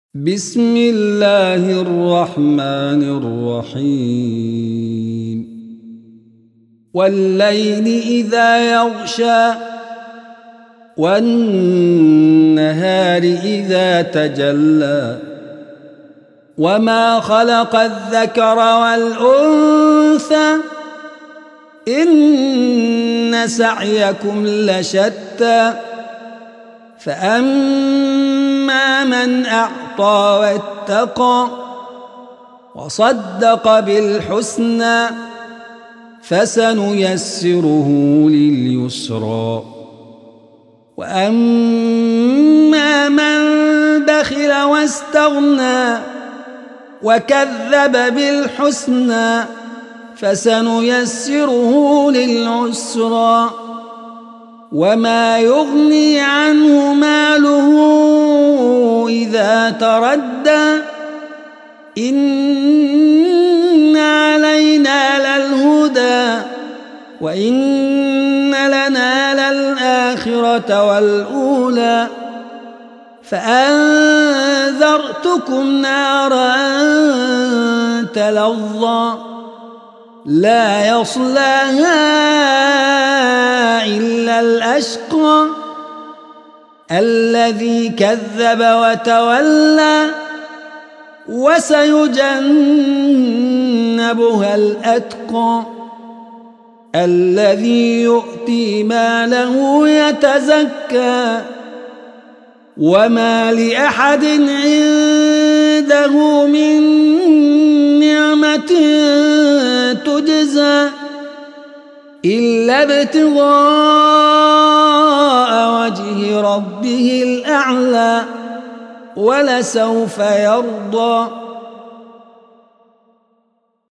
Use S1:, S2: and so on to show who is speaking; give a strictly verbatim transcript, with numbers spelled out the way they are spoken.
S1: بسم الله الرحمن الرحيم والليل إذا يغشى والنهار إذا تجلى وما خلق الذكر والأنثى إن سعيكم لشتى فأما من أعطى واتقى وصدق بالحسنى فسنيسره لليسرى وأما من بخل واستغنى وكذب بالحسنى فسنيسره للعسرى وما يغني عنه ماله إذا تردى إن علينا للهدى وإن لنا للآخرة والأولى فأنذرتكم نارا تلظى لا يصلاها إلا الأشقى الذي كذب وتولى وسيجنبها الأتقى الذي يؤتي ماله يتزكى وما لأحد عنده من نعمة تجزى إلا ابتغاء وجه ربه الأعلى ولسوف يرضى.